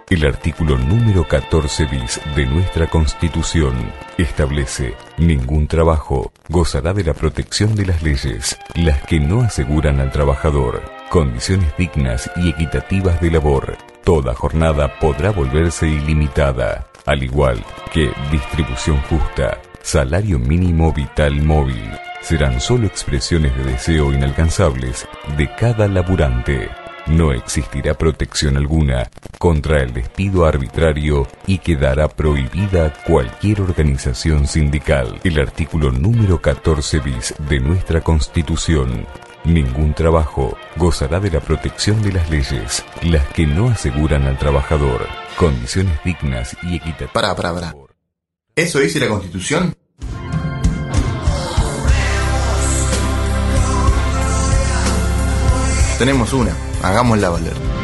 El artículo número 14 bis de nuestra Constitución establece: ningún trabajo gozará de la protección de las leyes, las que no aseguran al trabajador condiciones dignas y equitativas de labor. Toda jornada podrá volverse ilimitada, al igual que distribución justa, salario mínimo vital móvil. Serán solo expresiones de deseo inalcanzables de cada laburante. No existirá protección alguna contra el despido arbitrario y quedará prohibida cualquier organización sindical. El artículo número 14 bis de nuestra Constitución: ningún trabajo gozará de la protección de las leyes, las que no aseguran al trabajador condiciones dignas y equitativas. Pará. ¿Eso dice la Constitución? Tenemos una, hagámosla valer.